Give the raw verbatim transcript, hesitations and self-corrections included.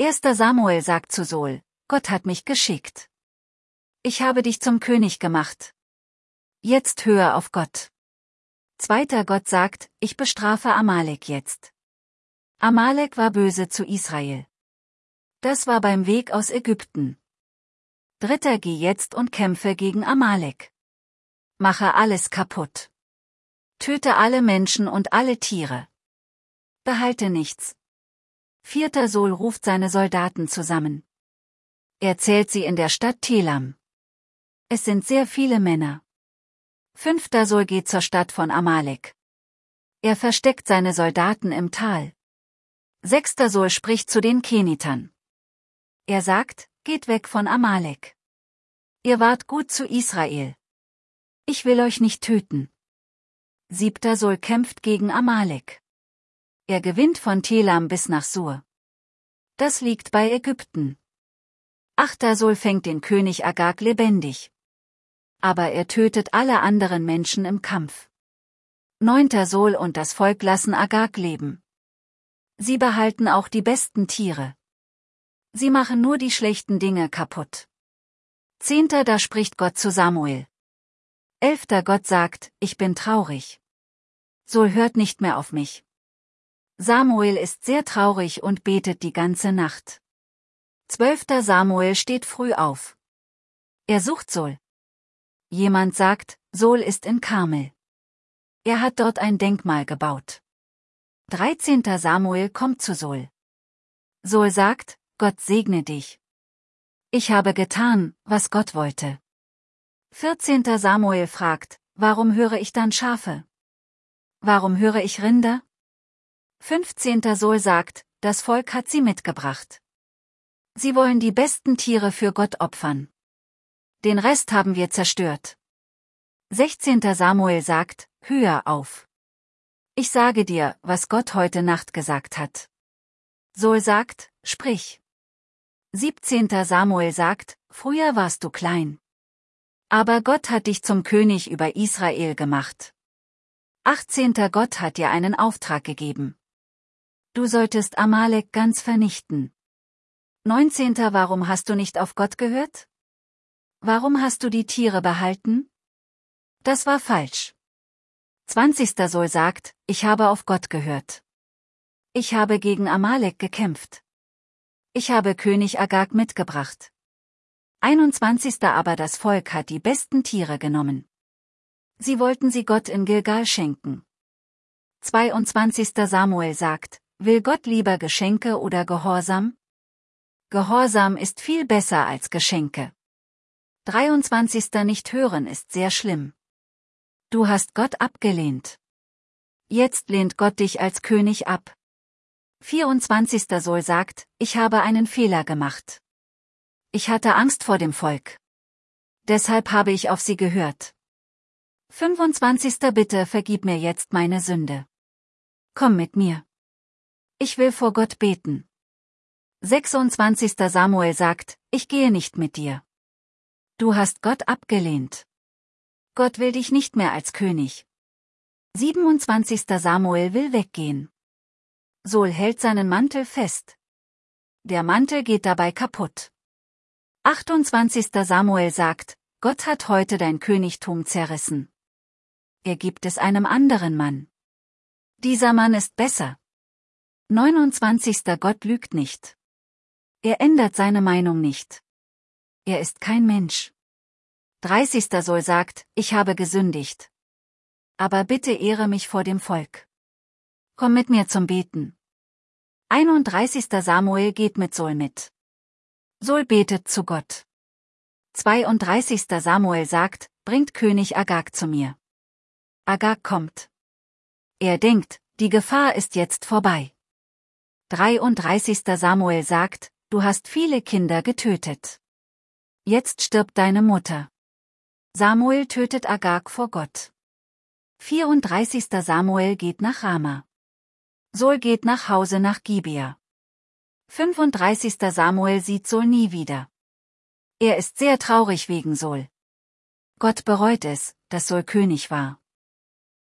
Erster Samuel sagt zu Saul: Gott hat mich geschickt. Ich habe dich zum König gemacht. Jetzt höre auf Gott. Zweiter Gott sagt: Ich bestrafe Amalek jetzt. Amalek war böse zu Israel. Das war beim Weg aus Ägypten. Dritter: Geh jetzt und kämpfe gegen Amalek. Mache alles kaputt. Töte alle Menschen und alle Tiere. Behalte nichts. Vierter: Saul ruft seine Soldaten zusammen. Er zählt sie in der Stadt Telam. Es sind sehr viele Männer. Fünfter: Saul geht zur Stadt von Amalek. Er versteckt seine Soldaten im Tal. Sechster: Saul spricht zu den Kenitern. Er sagt: Geht weg von Amalek. Ihr wart gut zu Israel. Ich will euch nicht töten. Siebter: Saul kämpft gegen Amalek. Er gewinnt von Telam bis nach Sur. Das liegt bei Ägypten. Achter: Saul fängt den König Agag lebendig. Aber er tötet alle anderen Menschen im Kampf. Neunter: Saul und das Volk lassen Agag leben. Sie behalten auch die besten Tiere. Sie machen nur die schlechten Dinge kaputt. Zehnter: Da spricht Gott zu Samuel. Elfter: Gott sagt: Ich bin traurig. Saul hört nicht mehr auf mich. Samuel ist sehr traurig und betet die ganze Nacht. Zwölfter: Samuel steht früh auf. Er sucht Saul. Jemand sagt: Saul ist in Karmel. Er hat dort ein Denkmal gebaut. Dreizehnter: Samuel kommt zu Saul. Saul sagt: Gott segne dich. Ich habe getan, was Gott wollte. Vierzehnter: Samuel fragt: Warum höre ich dann Schafe? Warum höre ich Rinder? Fünfzehnter: Saul sagt: Das Volk hat sie mitgebracht. Sie wollen die besten Tiere für Gott opfern. Den Rest haben wir zerstört. Sechzehnter: Samuel sagt: Hör auf. Ich sage dir, was Gott heute Nacht gesagt hat. Saul sagt: Sprich. Siebzehnter: Samuel sagt: Früher warst du klein. Aber Gott hat dich zum König über Israel gemacht. Achtzehnter: Gott hat dir einen Auftrag gegeben. Du solltest Amalek ganz vernichten. Neunzehnter: Warum hast du nicht auf Gott gehört? Warum hast du die Tiere behalten? Das war falsch. Zwanzigster: Saul sagt: Ich habe auf Gott gehört. Ich habe gegen Amalek gekämpft. Ich habe König Agag mitgebracht. einundzwanzigster: Aber das Volk hat die besten Tiere genommen. Sie wollten sie Gott in Gilgal schenken. zweiundzwanzigster: Samuel sagt: Will Gott lieber Geschenke oder Gehorsam? Gehorsam ist viel besser als Geschenke. dreiundzwanzigster: Nicht hören ist sehr schlimm. Du hast Gott abgelehnt. Jetzt lehnt Gott dich als König ab. vierundzwanzigster: Saul sagt: Ich habe einen Fehler gemacht. Ich hatte Angst vor dem Volk. Deshalb habe ich auf sie gehört. fünfundzwanzigster: Bitte vergib mir jetzt meine Sünde. Komm mit mir. Ich will vor Gott beten. sechsundzwanzigster: Samuel sagt: Ich gehe nicht mit dir. Du hast Gott abgelehnt. Gott will dich nicht mehr als König. siebenundzwanzigster: Samuel will weggehen. Saul hält seinen Mantel fest. Der Mantel geht dabei kaputt. achtundzwanzigster: Samuel sagt: Gott hat heute dein Königtum zerrissen. Er gibt es einem anderen Mann. Dieser Mann ist besser. neunundzwanzigster: Gott lügt nicht. Er ändert seine Meinung nicht. Er ist kein Mensch. dreißigster: Saul sagt: Ich habe gesündigt. Aber bitte ehre mich vor dem Volk. Komm mit mir zum Beten. einunddreißigster: Samuel geht mit Saul mit. Saul betet zu Gott. zweiunddreißigster: Samuel sagt: Bringt König Agag zu mir. Agag kommt. Er denkt, die Gefahr ist jetzt vorbei. dreiunddreißigster: Samuel sagt: Du hast viele Kinder getötet. Jetzt stirbt deine Mutter. Samuel tötet Agag vor Gott. vierunddreißigster: Samuel geht nach Rama. Saul geht nach Hause nach Gibea. fünfunddreißigster: Samuel sieht Saul nie wieder. Er ist sehr traurig wegen Saul. Gott bereut es, dass Saul König war.